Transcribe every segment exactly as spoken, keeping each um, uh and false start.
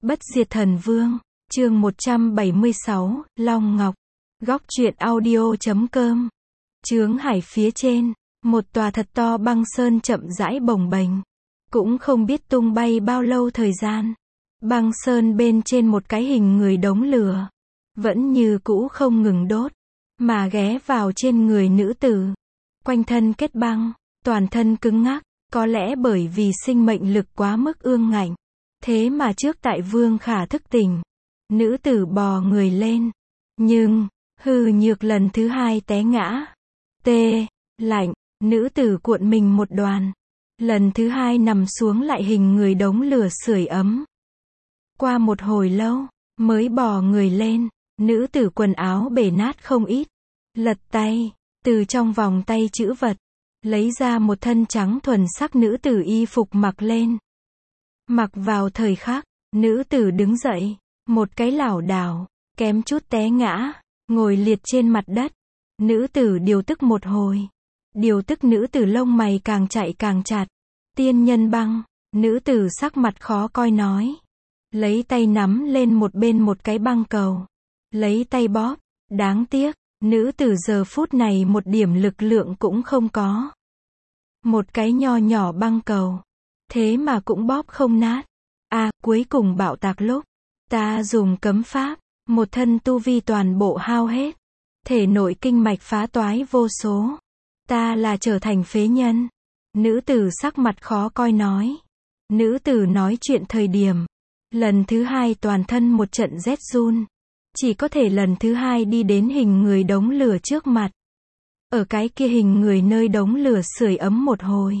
Bất diệt thần vương, chương một trăm bảy mươi sáu, Long Ngọc. Góc truyện audio chấm com. Chướng hải phía trên, một tòa thật to băng sơn chậm rãi bồng bềnh. Cũng không biết tung bay bao lâu thời gian. Băng sơn bên trên một cái hình người đống lửa. Vẫn như cũ không ngừng đốt. Mà ghé vào trên người nữ tử. Quanh thân kết băng, toàn thân cứng ngắc. Có lẽ bởi vì sinh mệnh lực quá mức ương ngạnh. Thế mà trước tại Vương Khả thức tỉnh. Nữ tử bò người lên. Nhưng, hư nhược lần thứ hai té ngã. Tê, lạnh, nữ tử cuộn mình một đoàn. Lần thứ hai nằm xuống lại hình người đống lửa sưởi ấm. Qua một hồi lâu, mới bò người lên. Nữ tử quần áo bể nát không ít. Lật tay, từ trong vòng tay trữ vật. Lấy ra một thân trắng thuần sắc nữ tử y phục mặc lên. Mặc vào thời khắc, nữ tử đứng dậy, một cái lảo đảo, kém chút té ngã, ngồi liệt trên mặt đất. Nữ tử điều tức một hồi. Điều tức nữ tử lông mày càng chạy càng chặt. Tiên nhân băng, nữ tử sắc mặt khó coi nói. Lấy tay nắm lên một bên một cái băng cầu. Lấy tay bóp, đáng tiếc, nữ tử giờ phút này một điểm lực lượng cũng không có. Một cái nho nhỏ băng cầu. Thế mà cũng bóp không nát. À, cuối cùng bạo tạc lúc. Ta dùng cấm pháp. Một thân tu vi toàn bộ hao hết. Thể nội kinh mạch phá toái vô số. Ta là trở thành phế nhân. Nữ tử sắc mặt khó coi nói. Nữ tử nói chuyện thời điểm. Lần thứ hai toàn thân một trận rét run. Chỉ có thể lần thứ hai đi đến hình người đống lửa trước mặt. Ở cái kia hình người nơi đống lửa sưởi ấm một hồi.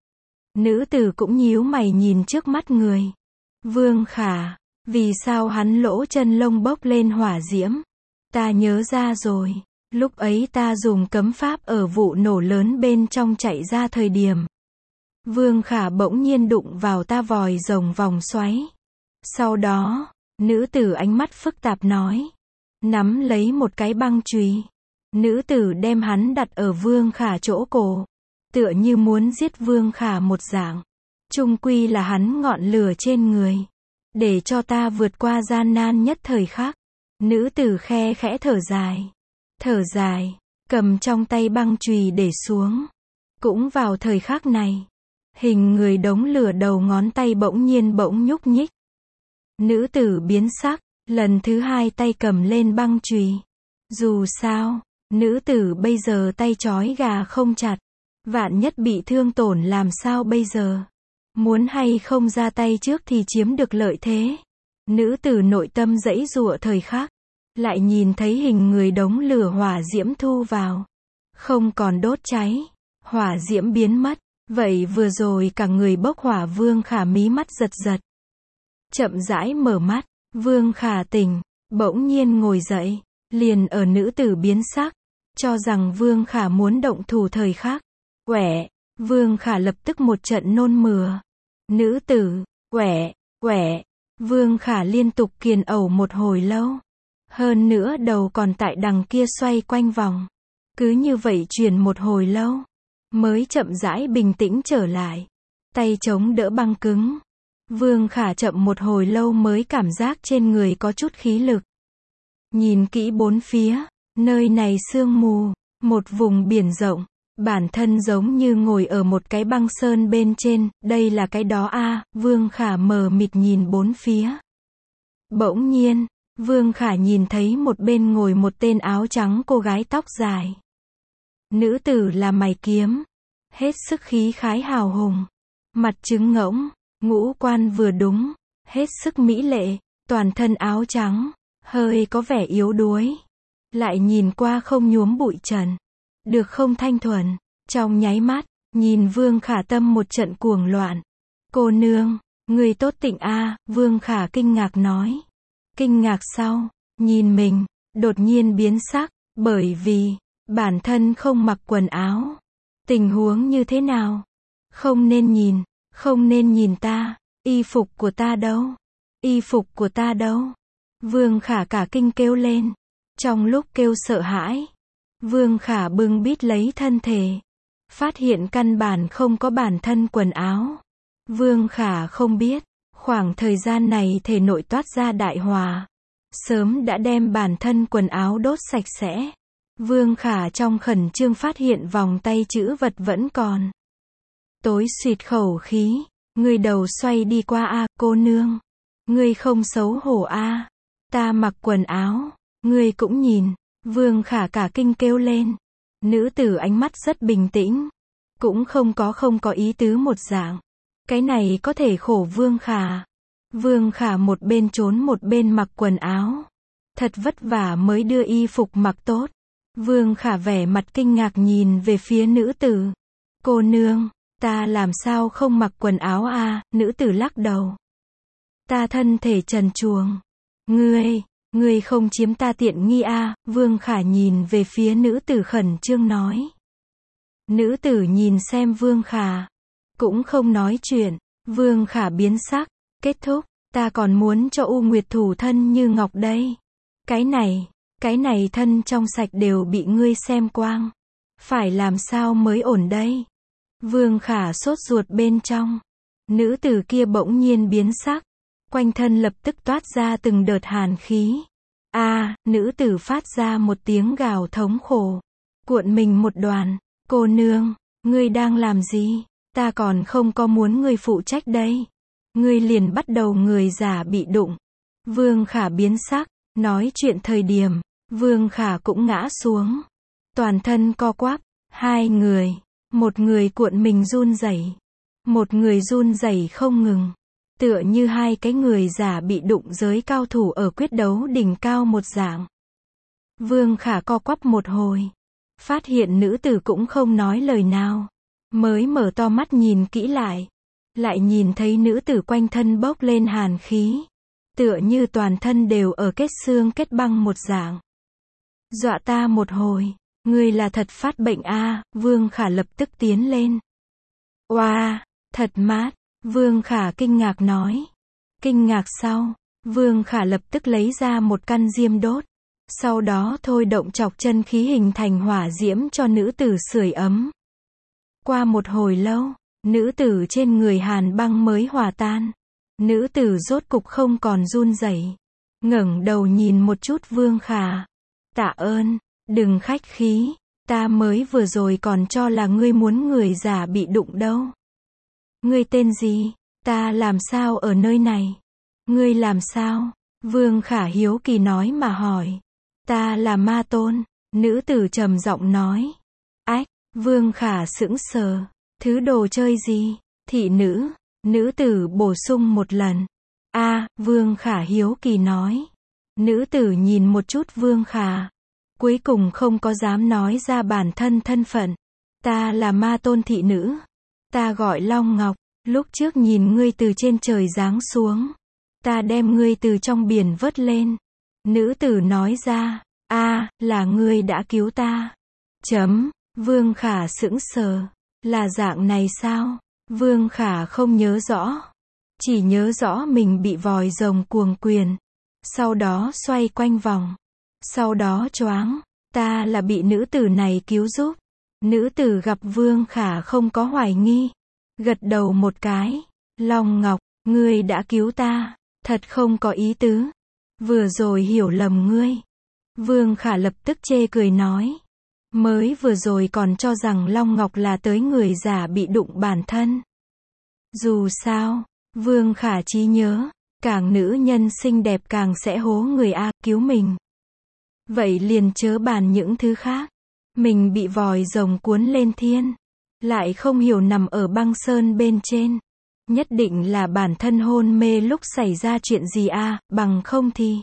Nữ tử cũng nhíu mày nhìn trước mắt người. Vương Khả, vì sao hắn lỗ chân lông bốc lên hỏa diễm? Ta nhớ ra rồi, lúc ấy ta dùng cấm pháp ở vụ nổ lớn bên trong chạy ra thời điểm. Vương Khả bỗng nhiên đụng vào ta vòi rồng vòng xoáy. Sau đó, nữ tử ánh mắt phức tạp nói. Nắm lấy một cái băng chùy. Nữ tử đem hắn đặt ở Vương Khả chỗ cổ. Tựa như muốn giết Vương Khả một dạng. Chung quy là hắn ngọn lửa trên người. Để cho ta vượt qua gian nan nhất thời khắc. Nữ tử khe khẽ thở dài. Thở dài, cầm trong tay băng chùy để xuống. Cũng vào thời khắc này. Hình người đống lửa đầu ngón tay bỗng nhiên bỗng nhúc nhích. Nữ tử biến sắc, lần thứ hai tay cầm lên băng chùy. Dù sao, nữ tử bây giờ tay trói gà không chặt. Vạn nhất bị thương tổn làm sao bây giờ? Muốn hay không ra tay trước thì chiếm được lợi thế. Nữ tử nội tâm giãy giụa thời khắc. Lại nhìn thấy hình người đống lửa hỏa diễm thu vào. Không còn đốt cháy. Hỏa diễm biến mất. Vậy vừa rồi cả người bốc hỏa Vương Khả mí mắt giật giật. Chậm rãi mở mắt. Vương Khả tỉnh. Bỗng nhiên ngồi dậy. Liền ở nữ tử biến sắc. Cho rằng Vương Khả muốn động thủ thời khắc. Quẻ, Vương Khả lập tức một trận nôn mửa. Nữ tử, quẻ, quẻ, Vương Khả liên tục kiền ẩu một hồi lâu. Hơn nữa đầu còn tại đằng kia xoay quanh vòng. Cứ như vậy truyền một hồi lâu. Mới chậm rãi bình tĩnh trở lại. Tay chống đỡ băng cứng. Vương Khả chậm một hồi lâu mới cảm giác trên người có chút khí lực. Nhìn kỹ bốn phía, nơi này sương mù, một vùng biển rộng. Bản thân giống như ngồi ở một cái băng sơn bên trên, đây là cái đó a à, Vương Khả mờ mịt nhìn bốn phía. Bỗng nhiên, Vương Khả nhìn thấy một bên ngồi một tên áo trắng cô gái tóc dài. Nữ tử là mày kiếm, hết sức khí khái hào hùng, mặt trứng ngỗng, ngũ quan vừa đúng, hết sức mỹ lệ, toàn thân áo trắng, hơi có vẻ yếu đuối. Lại nhìn qua không nhuốm bụi trần. Được không thanh thuần, trong nháy mắt, nhìn Vương Khả tâm một trận cuồng loạn. Cô nương, người tốt tịnh a à, Vương Khả kinh ngạc nói. Kinh ngạc sau, nhìn mình, đột nhiên biến sắc, bởi vì, bản thân không mặc quần áo. Tình huống như thế nào? Không nên nhìn, không nên nhìn ta, y phục của ta đâu? Y phục của ta đâu? Vương Khả cả kinh kêu lên. Trong lúc kêu sợ hãi. Vương Khả bưng bít lấy thân thể. Phát hiện căn bản không có bản thân quần áo. Vương Khả không biết, Khoảng thời gian này thể nội toát ra đại hỏa. Sớm đã đem bản thân quần áo đốt sạch sẽ. Vương Khả trong khẩn trương phát hiện vòng tay chữ vật vẫn còn. Tối xịt khẩu khí. Người đầu xoay đi qua a, cô nương. Ngươi không xấu hổ a. Ta mặc quần áo. Ngươi cũng nhìn. Vương Khả cả kinh kêu lên. Nữ tử ánh mắt rất bình tĩnh. Cũng không có không có ý tứ một dạng. Cái này có thể khổ Vương Khả. Vương Khả một bên trốn một bên mặc quần áo. Thật vất vả mới đưa y phục mặc tốt. Vương Khả vẻ mặt kinh ngạc nhìn về phía nữ tử. Cô nương, ta làm sao không mặc quần áo a? Nữ tử lắc đầu. Ta thân thể trần truồng. Ngươi, ngươi không chiếm ta tiện nghi a? Vương Khả nhìn về phía nữ tử khẩn trương nói. Nữ tử nhìn xem Vương Khả. Cũng không nói chuyện. Vương Khả biến sắc. Kết thúc. Ta còn muốn cho U Nguyệt thủ thân như ngọc đây. Cái này, cái này thân trong sạch đều bị ngươi xem quang. Phải làm sao mới ổn đây? Vương Khả sốt ruột bên trong. Nữ tử kia bỗng nhiên biến sắc. Quanh thân lập tức toát ra từng đợt hàn khí. A, à, nữ tử phát ra một tiếng gào thống khổ. Cuộn mình một đoàn. Cô nương, ngươi đang làm gì? Ta còn không có muốn ngươi phụ trách đây. Ngươi liền bắt đầu người giả bị đụng. Vương Khả biến sắc. Nói chuyện thời điểm, Vương Khả cũng ngã xuống. Toàn thân co quắp. Hai người. Một người cuộn mình run rẩy. Một người run rẩy không ngừng. Tựa như hai cái người giả bị đụng giới cao thủ ở quyết đấu đỉnh cao một dạng. Vương Khả co quắp một hồi. Phát hiện nữ tử cũng không nói lời nào. Mới mở to mắt nhìn kỹ lại. Lại nhìn thấy nữ tử quanh thân bốc lên hàn khí. Tựa như toàn thân đều ở kết xương kết băng một dạng. Dọa ta một hồi. Ngươi là thật phát bệnh a? À? Vương Khả lập tức tiến lên. Oa, wow, thật mát. Vương Khả kinh ngạc nói. Kinh ngạc sau, Vương Khả lập tức lấy ra một căn diêm đốt. Sau đó thôi động chọc chân khí hình thành hỏa diễm cho nữ tử sưởi ấm. Qua một hồi lâu, nữ tử trên người hàn băng mới hòa tan. Nữ tử rốt cục không còn run rẩy. Ngẩng đầu nhìn một chút Vương Khả. Tạ ơn, đừng khách khí. Ta mới vừa rồi còn cho là ngươi muốn người giả bị đụng đâu. Ngươi tên gì? Ta làm sao ở nơi này? Ngươi làm sao? Vương Khả hiếu kỳ nói mà hỏi. Ta là Ma Tôn. Nữ tử trầm giọng nói. Ách, Vương Khả sững sờ. Thứ đồ chơi gì? Thị nữ. Nữ tử bổ sung một lần. A, à, Vương Khả hiếu kỳ nói. Nữ tử nhìn một chút Vương Khả. Cuối cùng không có dám nói ra bản thân thân phận. Ta là Ma Tôn thị nữ. Ta gọi Long Ngọc. Lúc trước nhìn ngươi từ trên trời giáng xuống. Ta đem ngươi từ trong biển vớt lên. Nữ tử nói ra. A, à, là ngươi đã cứu ta. Chấm. Vương Khả sững sờ. Là dạng này sao? Vương Khả không nhớ rõ. Chỉ nhớ rõ mình bị vòi rồng cuồng quyền. Sau đó xoay quanh vòng. Sau đó choáng. Ta là bị nữ tử này cứu giúp. Nữ tử gặp Vương Khả không có hoài nghi. Gật đầu một cái. Long Ngọc, ngươi đã cứu ta. Thật không có ý tứ. Vừa rồi hiểu lầm ngươi. Vương Khả lập tức chê cười nói. Mới vừa rồi còn cho rằng Long Ngọc là tới người giả bị đụng bản thân. Dù sao, Vương Khả trí nhớ, càng nữ nhân xinh đẹp càng sẽ hố người a, cứu mình. Vậy liền chớ bàn những thứ khác. Mình bị vòi rồng cuốn lên thiên. Lại không hiểu nằm ở băng sơn bên trên. Nhất định là bản thân hôn mê lúc xảy ra chuyện gì a, bằng không thì.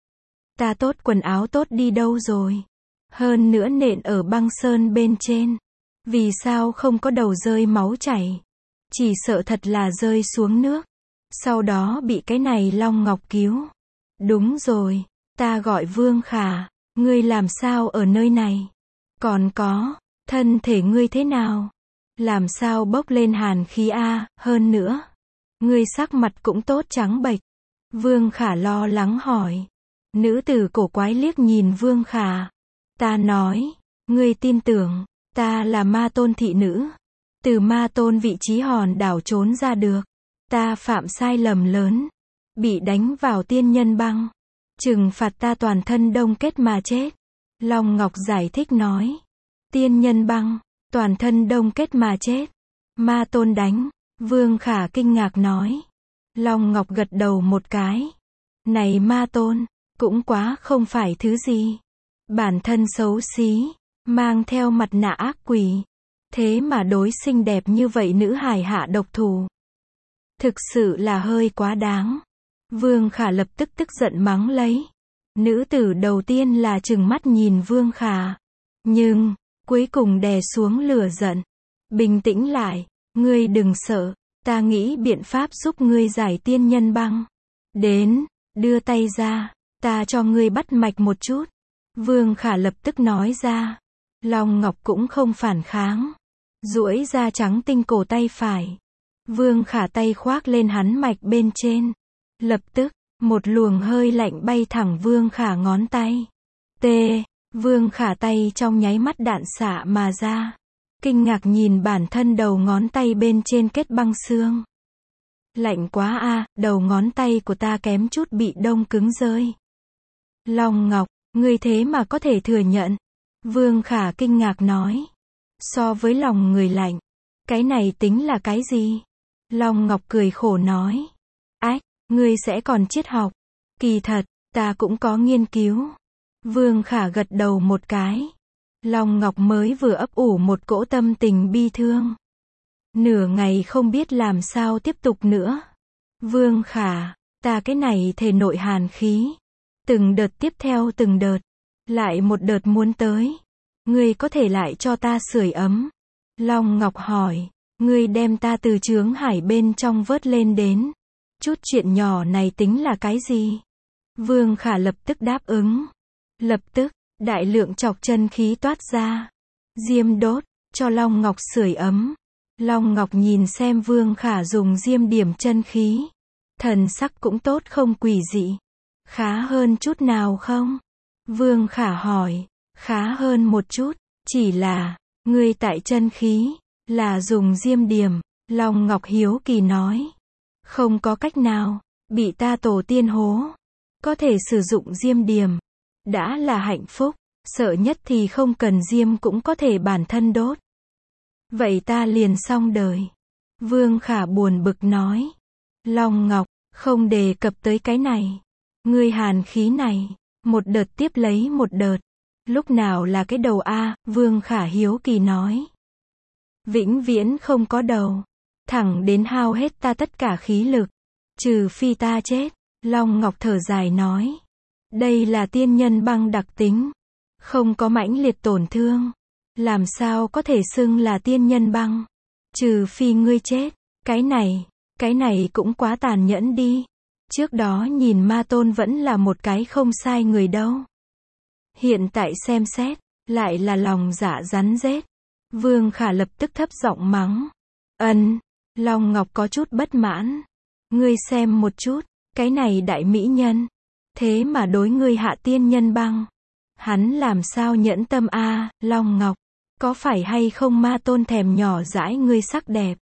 Ta tốt quần áo tốt đi đâu rồi? Hơn nữa nện ở băng sơn bên trên. Vì sao không có đầu rơi máu chảy? Chỉ sợ thật là rơi xuống nước. Sau đó bị cái này Long Ngọc cứu. Đúng rồi, ta gọi Vương Khả. Ngươi làm sao ở nơi này? Còn có, thân thể ngươi thế nào? Làm sao bốc lên hàn khí a? Hơn nữa, ngươi sắc mặt cũng tốt trắng bệch. Vương Khả lo lắng hỏi. Nữ tử cổ quái liếc nhìn Vương Khả. Ta nói, ngươi tin tưởng, ta là Ma Tôn thị nữ. Từ Ma Tôn vị trí hòn đảo trốn ra được. Ta phạm sai lầm lớn, bị đánh vào tiên nhân băng, trừng phạt ta toàn thân đông kết mà chết. Long Ngọc giải thích nói, tiên nhân băng, toàn thân đông kết mà chết. Ma tôn đánh, Vương Khả kinh ngạc nói. Long Ngọc gật đầu một cái. Này ma tôn, cũng quá không phải thứ gì. Bản thân xấu xí, mang theo mặt nạ ác quỷ. Thế mà đối xinh đẹp như vậy nữ hài hạ độc thủ. Thực sự là hơi quá đáng. Vương Khả lập tức tức giận mắng lấy. Nữ tử đầu tiên là trừng mắt nhìn Vương Khả. Nhưng, cuối cùng đè xuống lửa giận. Bình tĩnh lại, ngươi đừng sợ, ta nghĩ biện pháp giúp ngươi giải tiên nhân băng. Đến, đưa tay ra, ta cho ngươi bắt mạch một chút. Vương Khả lập tức nói ra. Long Ngọc cũng không phản kháng. Duỗi ra trắng tinh cổ tay phải. Vương Khả tay khoác lên hắn mạch bên trên. Lập tức, một luồng hơi lạnh bay thẳng Vương Khả ngón tay. T. Vương Khả tay trong nháy mắt đạn xạ mà ra. Kinh ngạc nhìn bản thân đầu ngón tay bên trên kết băng xương. Lạnh quá a, đầu ngón tay của ta kém chút bị đông cứng rơi. Long Ngọc, ngươi thế mà có thể thừa nhận. Vương Khả kinh ngạc nói. So với lòng người lạnh, cái này tính là cái gì? Long Ngọc cười khổ nói. Ách, ngươi sẽ còn triết học. Kỳ thật, ta cũng có nghiên cứu. Vương Khả gật đầu một cái. Long Ngọc mới vừa ấp ủ một cỗ tâm tình bi thương. Nửa ngày không biết làm sao tiếp tục nữa. Vương Khả, ta cái này thể nội hàn khí. Từng đợt tiếp theo từng đợt. Lại một đợt muốn tới. Ngươi có thể lại cho ta sưởi ấm. Long Ngọc hỏi. Ngươi đem ta từ chướng hải bên trong vớt lên đến. Chút chuyện nhỏ này tính là cái gì? Vương Khả lập tức đáp ứng. Lập tức, đại lượng chọc chân khí toát ra. Diêm đốt, cho Long Ngọc sưởi ấm. Long Ngọc nhìn xem Vương Khả dùng diêm điểm chân khí. Thần sắc cũng tốt không quỷ dị. Khá hơn chút nào không? Vương Khả hỏi. Khá hơn một chút, chỉ là, ngươi tại chân khí, là dùng diêm điểm. Long Ngọc hiếu kỳ nói. Không có cách nào, bị ta tổ tiên hố. Có thể sử dụng diêm điểm. Đã là hạnh phúc, sợ nhất thì không cần diêm cũng có thể bản thân đốt. Vậy ta liền xong đời. Vương Khả buồn bực nói. Long Ngọc, không đề cập tới cái này. Ngươi hàn khí này, một đợt tiếp lấy một đợt. Lúc nào là cái đầu a? Vương Khả hiếu kỳ nói. Vĩnh viễn không có đầu. Thẳng đến hao hết ta tất cả khí lực. Trừ phi ta chết. Long Ngọc thở dài nói. Đây là tiên nhân băng đặc tính. Không có mãnh liệt tổn thương. Làm sao có thể xưng là tiên nhân băng. Trừ phi ngươi chết. Cái này, cái này cũng quá tàn nhẫn đi. Trước đó nhìn ma tôn vẫn là một cái không sai người đâu. Hiện tại xem xét, lại là lòng dạ rắn rết. Vương Khả lập tức thấp giọng mắng. Ân, Long Ngọc có chút bất mãn. Ngươi xem một chút, cái này đại mỹ nhân. Thế mà đối ngươi hạ tiên nhân băng. Hắn làm sao nhẫn tâm a? Long Ngọc, có phải hay không ma tôn thèm nhỏ dãi ngươi sắc đẹp?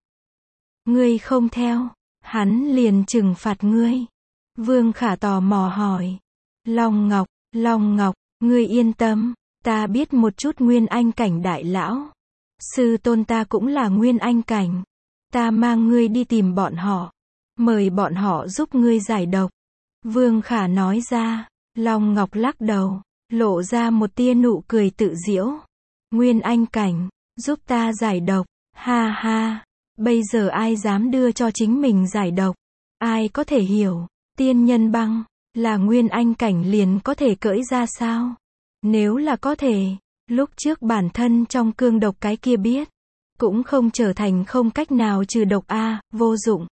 Ngươi không theo, hắn liền trừng phạt ngươi. Vương Khả tò mò hỏi. Long Ngọc, Long Ngọc, ngươi yên tâm, ta biết một chút nguyên anh cảnh đại lão. Sư tôn ta cũng là nguyên anh cảnh. Ta mang ngươi đi tìm bọn họ. Mời bọn họ giúp ngươi giải độc. Vương Khả nói ra. Long Ngọc lắc đầu, lộ ra một tia nụ cười tự giễu. Nguyên anh cảnh, giúp ta giải độc. Ha ha, bây giờ ai dám đưa cho chính mình giải độc? Ai có thể hiểu, tiên nhân băng, là nguyên anh cảnh liền có thể cởi ra sao? Nếu là có thể, lúc trước bản thân trong cương độc cái kia biết, cũng không trở thành không cách nào trừ độc a, vô dụng.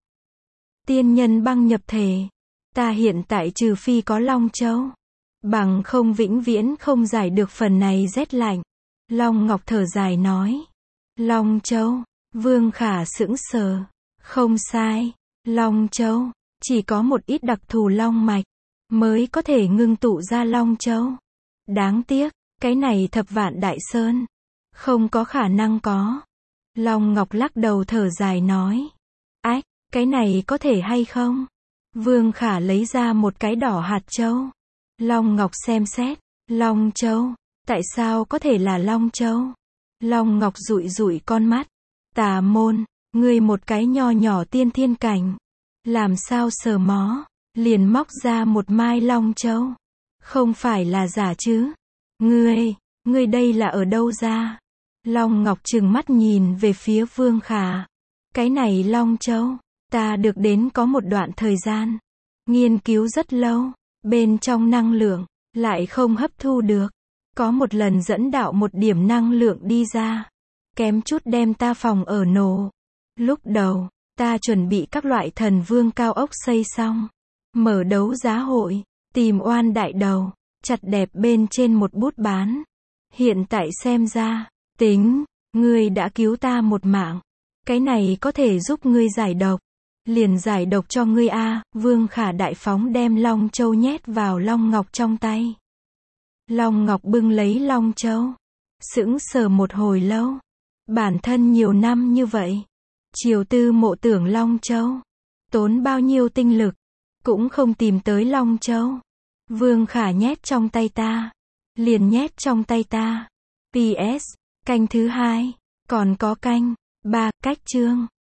Tiên nhân băng nhập thể, ta hiện tại trừ phi có Long Châu, bằng không vĩnh viễn không giải được phần này rét lạnh. Long Ngọc thở dài nói. Long Châu, Vương Khả sững sờ. Không sai, Long Châu, chỉ có một ít đặc thù long mạch, mới có thể ngưng tụ ra Long Châu. Đáng tiếc, cái này thập vạn đại sơn, không có khả năng có. Long Ngọc lắc đầu thở dài nói. Ách, Cái này có thể hay không? Vương Khả lấy ra một cái đỏ hạt châu. Long Ngọc xem xét. Long châu. Tại sao có thể là Long châu? Long Ngọc dụi dụi con mắt. Tà môn, ngươi một cái nho nhỏ tiên thiên cảnh. Làm sao sờ mó, liền móc ra một mai Long châu. Không phải là giả chứ? Ngươi, ngươi đây là ở đâu ra? Long Ngọc trừng mắt nhìn về phía Vương Khả. Cái này Long châu, ta được đến có một đoạn thời gian. Nghiên cứu rất lâu, bên trong năng lượng, lại không hấp thu được. Có một lần dẫn đạo một điểm năng lượng đi ra. Kém chút đem ta phòng ở nổ. Lúc đầu, ta chuẩn bị các loại thần vương cao ốc xây xong. Mở đấu giá hội, tìm oan đại đầu, chặt đẹp bên trên một bút bán. Hiện tại xem ra, tính, ngươi đã cứu ta một mạng. Cái này có thể giúp ngươi giải độc. Liền giải độc cho ngươi a. Vương Khả đại phóng đem Long châu nhét vào Long Ngọc trong tay. Long Ngọc bưng lấy Long châu. Sững sờ một hồi lâu. Bản thân nhiều năm như vậy. Chiều tư mộ tưởng Long châu. Tốn bao nhiêu tinh lực. Cũng không tìm tới Long châu. Vương Khả nhét trong tay ta. Liền nhét trong tay ta. pê ét. Canh thứ hai. Còn có canh. ba. Cách chương.